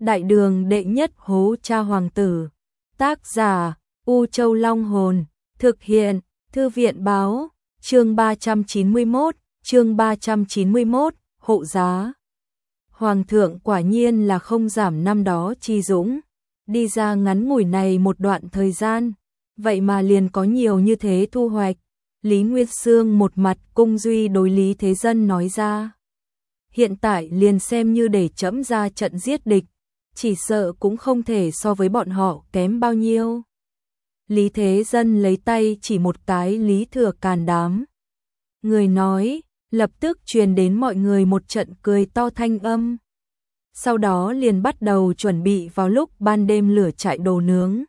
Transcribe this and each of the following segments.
Đại đường đệ nhất hố cha hoàng tử. Tác giả U Châu Long Hồn. Thực hiện Thư viện báo. Chương 391, hộ giá. Hoàng thượng quả nhiên là không giảm năm đó chi dũng. Đi ra ngắn ngủi này một đoạn thời gian, vậy mà liền có nhiều như thế thu hoạch. Lý Nguyên Xương một mặt cung duy đối Lý Thế Dân nói ra. Hiện tại liền xem như để trẫm ra trận giết địch, chỉ sợ cũng không thể so với bọn họ kém bao nhiêu. Lý Thế Dân lấy tay chỉ một cái Lý Thừa Càn đám. Người nói, lập tức truyền đến mọi người một trận cười to thanh âm. Sau đó liền bắt đầu chuẩn bị vào lúc ban đêm lửa trại đồ nướng.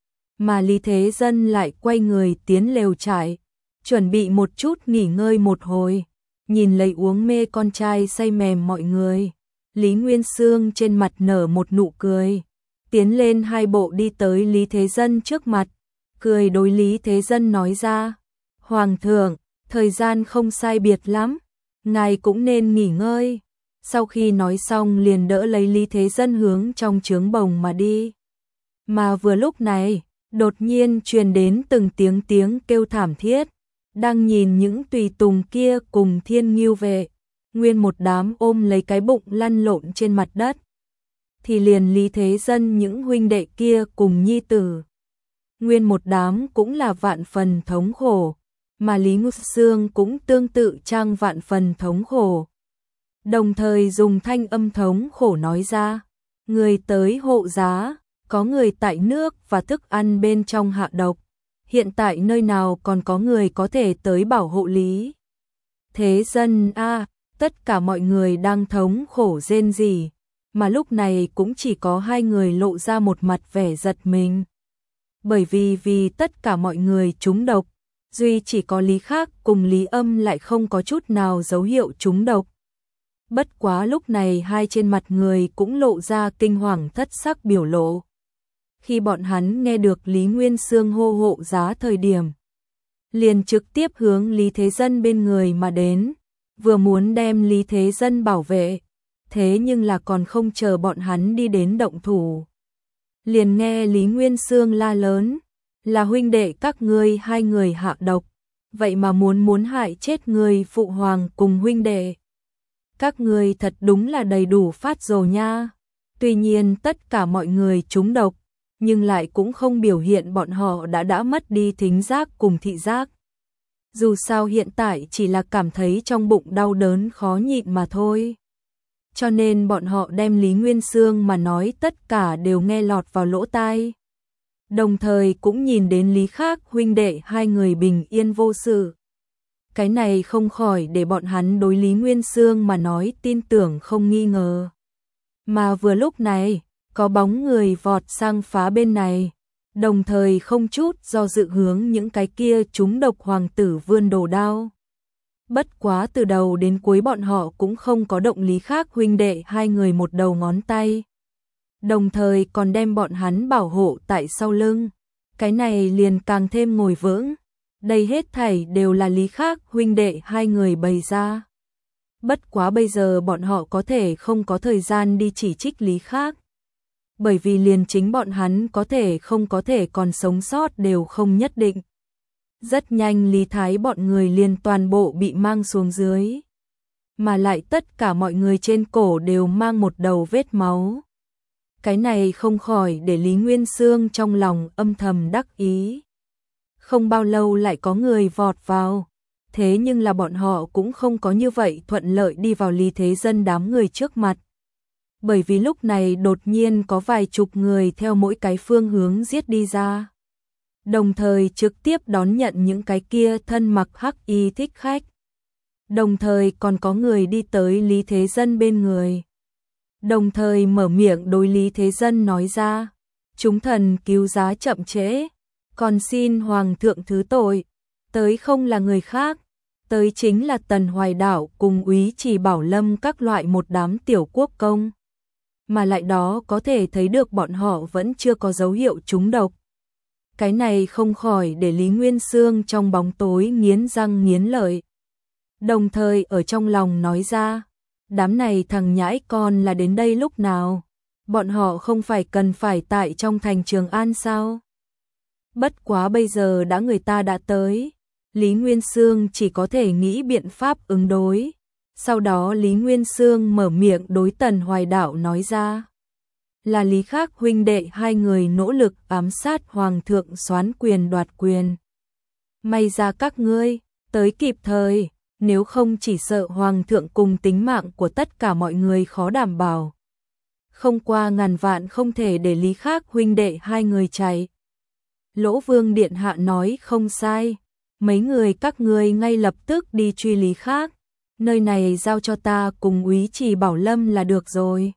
Mà Lý Thế Dân lại quay người tiến lều trại, chuẩn bị một chút nghỉ ngơi một hồi, nhìn lấy uống mê con trai say mềm mọi người. Lý Nguyên Xương trên mặt nở một nụ cười, tiến lên hai bộ đi tới Lý Thế Dân trước mặt, cười đối Lý Thế Dân nói ra. Hoàng thượng, thời gian không sai biệt lắm, ngài cũng nên nghỉ ngơi. Sau khi nói xong liền đỡ lấy Lý Thế Dân hướng trong trướng bồng mà đi. Mà vừa lúc này, đột nhiên truyền đến từng tiếng kêu thảm thiết. Đang nhìn những tùy tùng kia cùng Thiên Ngưu vệ, nguyên một đám ôm lấy cái bụng lăn lộn trên mặt đất. Thì liền Lý Thế Dân những huynh đệ kia cùng nhi tử, nguyên một đám cũng là vạn phần thống khổ, mà Lý Ngũ Xương cũng tương tự trang vạn phần thống khổ. Đồng thời dùng thanh âm thống khổ nói ra, người tới hộ giá, có người tại nước và thức ăn bên trong hạ độc. Hiện tại nơi nào còn có người có thể tới bảo hộ Lý Thế Dân a? Tất cả mọi người đang thống khổ rên rỉ, mà lúc này cũng chỉ có hai người lộ ra một mặt vẻ giật mình. Bởi vì tất cả mọi người trúng độc, duy chỉ có Lý Khác cùng Lý Âm lại không có chút nào dấu hiệu trúng độc. Bất quá lúc này hai trên mặt người cũng lộ ra kinh hoàng thất sắc biểu lộ. Khi bọn hắn nghe được Lý Nguyên Xương hô hộ giá thời điểm, liền trực tiếp hướng Lý Thế Dân bên người mà đến, vừa muốn đem Lý Thế Dân bảo vệ, thế nhưng là còn không chờ bọn hắn đi đến động thủ. Liền nghe Lý Nguyên Xương la lớn, là huynh đệ các ngươi hai người hạ độc, vậy mà muốn hại chết người phụ hoàng cùng huynh đệ. Các ngươi thật đúng là đầy đủ phát rồ nha. Tuy nhiên tất cả mọi người trúng độc, nhưng lại cũng không biểu hiện bọn họ đã mất đi thính giác cùng thị giác. Dù sao hiện tại chỉ là cảm thấy trong bụng đau đớn khó nhịn mà thôi. Cho nên bọn họ đem Lý Nguyên Xương mà nói tất cả đều nghe lọt vào lỗ tai. Đồng thời cũng nhìn đến Lý Khác huynh đệ hai người bình yên vô sự. Cái này không khỏi để bọn hắn đối Lý Nguyên Xương mà nói tin tưởng không nghi ngờ. Mà vừa lúc này, có bóng người vọt sang phá bên này, đồng thời không chút do dự hướng những cái kia trúng độc hoàng tử vươn đồ đao. Bất quá từ đầu đến cuối bọn họ cũng không có động Lý Khác huynh đệ hai người một đầu ngón tay. Đồng thời còn đem bọn hắn bảo hộ tại sau lưng. Cái này liền càng thêm ngồi vững. Đây hết thảy đều là Lý Khác huynh đệ hai người bày ra. Bất quá bây giờ bọn họ có thể không có thời gian đi chỉ trích Lý Khác. Bởi vì liền chính bọn hắn có thể không có thể còn sống sót đều không nhất định. Rất nhanh Lý Thái bọn người liền toàn bộ bị mang xuống dưới. Mà lại tất cả mọi người trên cổ đều mang một đầu vết máu. Cái này không khỏi để Lý Nguyên Xương trong lòng âm thầm đắc ý. Không bao lâu lại có người vọt vào. Thế nhưng là bọn họ cũng không có như vậy thuận lợi đi vào Lý Thế Dân đám người trước mặt. Bởi vì lúc này đột nhiên có vài chục người theo mỗi cái phương hướng giết đi ra. Đồng thời trực tiếp đón nhận những cái kia thân mặc hắc y thích khách. Đồng thời còn có người đi tới Lý Thế Dân bên người. Đồng thời mở miệng đối Lý Thế Dân nói ra, chúng thần cứu giá chậm trễ, còn xin hoàng thượng thứ tội, tới không là người khác, tới chính là Tần Hoài Đảo cùng Úy Trì Bảo Lâm các loại một đám tiểu quốc công. Mà lại đó có thể thấy được bọn họ vẫn chưa có dấu hiệu trúng độc. Cái này không khỏi để Lý Nguyên Xương trong bóng tối nghiến răng nghiến lợi. Đồng thời ở trong lòng nói ra, đám này thằng nhãi con là đến đây lúc nào, Bọn họ không phải cần phải tại trong thành Trường An sao? Bất quá bây giờ người ta đã tới, Lý Nguyên Xương chỉ có thể nghĩ biện pháp ứng đối. Sau đó Lý Nguyên Xương mở miệng đối Tần Hoài Đạo nói ra. Là Lý Khác huynh đệ hai người nỗ lực ám sát Hoàng thượng soán quyền đoạt quyền. May ra các ngươi tới kịp thời, nếu không chỉ sợ Hoàng thượng cùng tính mạng của tất cả mọi người khó đảm bảo. Không qua ngàn vạn không thể để Lý Khác huynh đệ hai người chạy. Lỗ Vương điện hạ nói không sai, mấy người các ngươi ngay lập tức đi truy Lý Khác, nơi này giao cho ta cùng úy Trì Bảo Lâm là được rồi.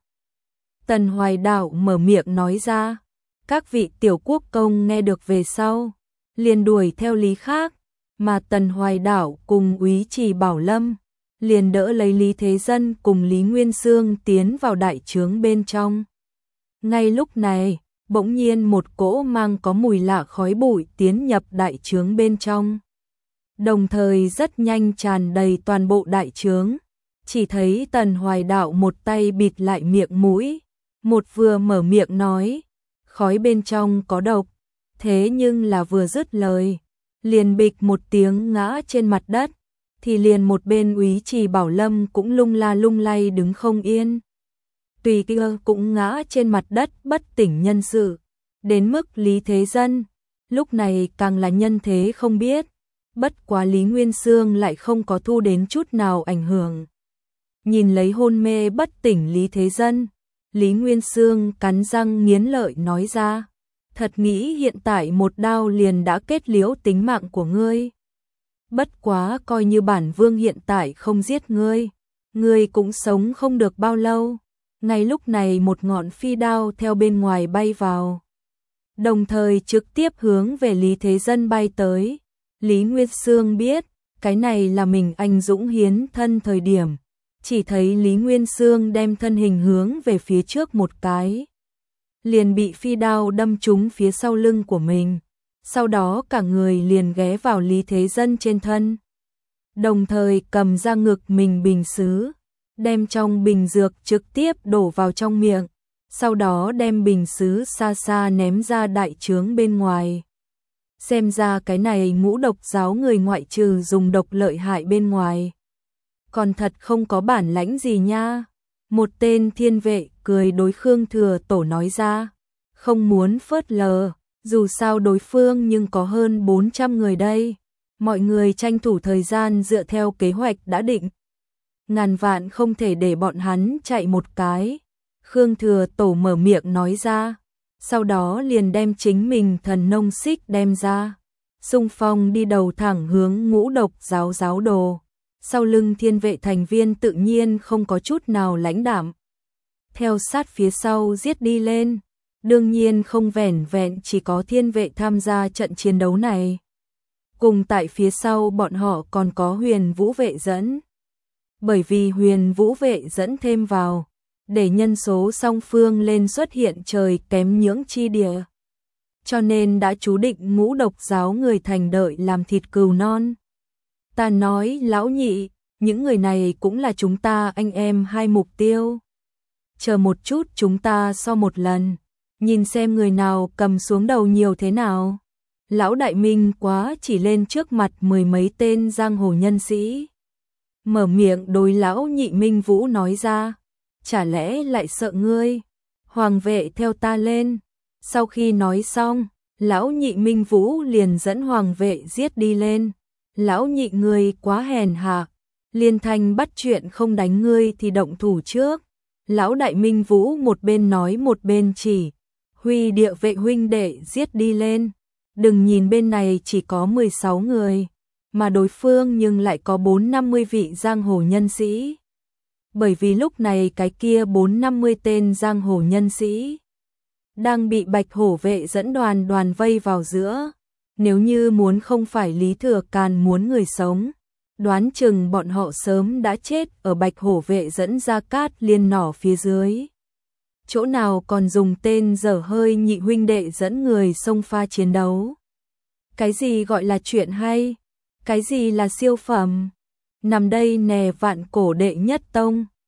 Tần Hoài Đạo mở miệng nói ra, các vị tiểu quốc công nghe được về sau, liền đuổi theo Lý Khác, mà Tần Hoài Đạo cùng úy Trì Bảo Lâm liền đỡ lấy Lý Thế Dân cùng Lý Nguyên Xương tiến vào đại trướng bên trong. Ngay lúc này, bỗng nhiên một cỗ mang có mùi lạ khói bụi tiến nhập đại trướng bên trong. Đồng thời rất nhanh tràn đầy toàn bộ đại trướng, chỉ thấy Tần Hoài Đạo một tay bịt lại miệng mũi, một vừa mở miệng nói, khói bên trong có độc, thế nhưng là vừa dứt lời, liền bịch một tiếng ngã trên mặt đất, thì liền một bên úy Trì Bảo Lâm cũng lung la lung lay đứng không yên. Tùy kia cũng ngã trên mặt đất bất tỉnh nhân sự, đến mức Lý Thế Dân, lúc này càng là nhân thế không biết, bất quá Lý Nguyên Xương lại không có thu đến chút nào ảnh hưởng. Nhìn lấy hôn mê bất tỉnh Lý Thế Dân, Lý Nguyên Xương cắn răng nghiến lợi nói ra, thật nghĩ hiện tại một đao liền đã kết liễu tính mạng của ngươi. Bất quá coi như bản vương hiện tại không giết ngươi cũng sống không được bao lâu. Ngay lúc này một ngọn phi đao theo bên ngoài bay vào, đồng thời trực tiếp hướng về Lý Thế Dân bay tới. Lý Nguyên Xương biết, cái này là mình anh dũng hiến thân thời điểm, chỉ thấy Lý Nguyên Xương đem thân hình hướng về phía trước một cái, liền bị phi đao đâm trúng phía sau lưng của mình, sau đó cả người liền ghé vào Lý Thế Dân trên thân, đồng thời cầm ra ngực mình bình sứ, đem trong bình dược trực tiếp đổ vào trong miệng, sau đó đem bình sứ xa xa ném ra đại trướng bên ngoài. Xem ra cái này Ngũ Độc giáo người ngoại trừ dùng độc lợi hại bên ngoài, còn thật không có bản lãnh gì nha. Một tên thiên vệ cười đối Khương Thừa Tổ nói ra, không muốn phớt lờ, dù sao đối phương nhưng có hơn 400 người đây, mọi người tranh thủ thời gian dựa theo kế hoạch đã định. Ngàn vạn không thể để bọn hắn chạy một cái. Khương Thừa Tổ mở miệng nói ra, sau đó liền đem chính mình thần nông xích đem ra, xung phong đi đầu thẳng hướng Ngũ Độc giáo giáo đồ. Sau lưng thiên vệ thành viên tự nhiên không có chút nào lãnh đạm, theo sát phía sau giết đi lên. Đương nhiên không vẻn vẹn chỉ có thiên vệ tham gia trận chiến đấu này, cùng tại phía sau bọn họ còn có Huyền Vũ vệ dẫn. Bởi vì Huyền Vũ vệ dẫn thêm vào, để nhân số song phương lên xuất hiện trời kém nhưỡng chi địa, cho nên đã chú định Ngũ Độc giáo người thành đợi làm thịt cừu non. Ta nói lão nhị, những người này cũng là chúng ta anh em hai mục tiêu. Chờ một chút chúng ta so một lần, nhìn xem người nào cầm xuống đầu nhiều thế nào. Lão Đại Minh quá chỉ lên trước mặt mười mấy tên giang hồ nhân sĩ, mở miệng đối lão nhị Minh Vũ nói ra, chả lẽ lại sợ ngươi? Hoàng vệ theo ta lên. Sau khi nói xong, lão nhị Minh Vũ liền dẫn hoàng vệ giết đi lên. Lão nhị ngươi quá hèn hạ, Liên Thanh bắt chuyện không đánh ngươi thì động thủ trước. Lão Đại Minh Vũ một bên nói một bên chỉ huy địa vệ huynh đệ giết đi lên. Đừng nhìn bên này chỉ có 16 người, mà đối phương nhưng lại có 450 vị giang hồ nhân sĩ. Bởi vì lúc này cái kia 450 tên giang hồ nhân sĩ đang bị Bạch Hổ vệ dẫn đoàn vây vào giữa. Nếu như muốn không phải Lý Thừa Càn muốn người sống, đoán chừng bọn họ sớm đã chết ở Bạch Hổ vệ dẫn Gia Cát Liên nỏ phía dưới. Chỗ nào còn dùng tên dở hơi nhị huynh đệ dẫn người xông pha chiến đấu. Cái gì gọi là chuyện hay? Cái gì là siêu phẩm? Nằm đây nè Vạn Cổ đệ nhất tông.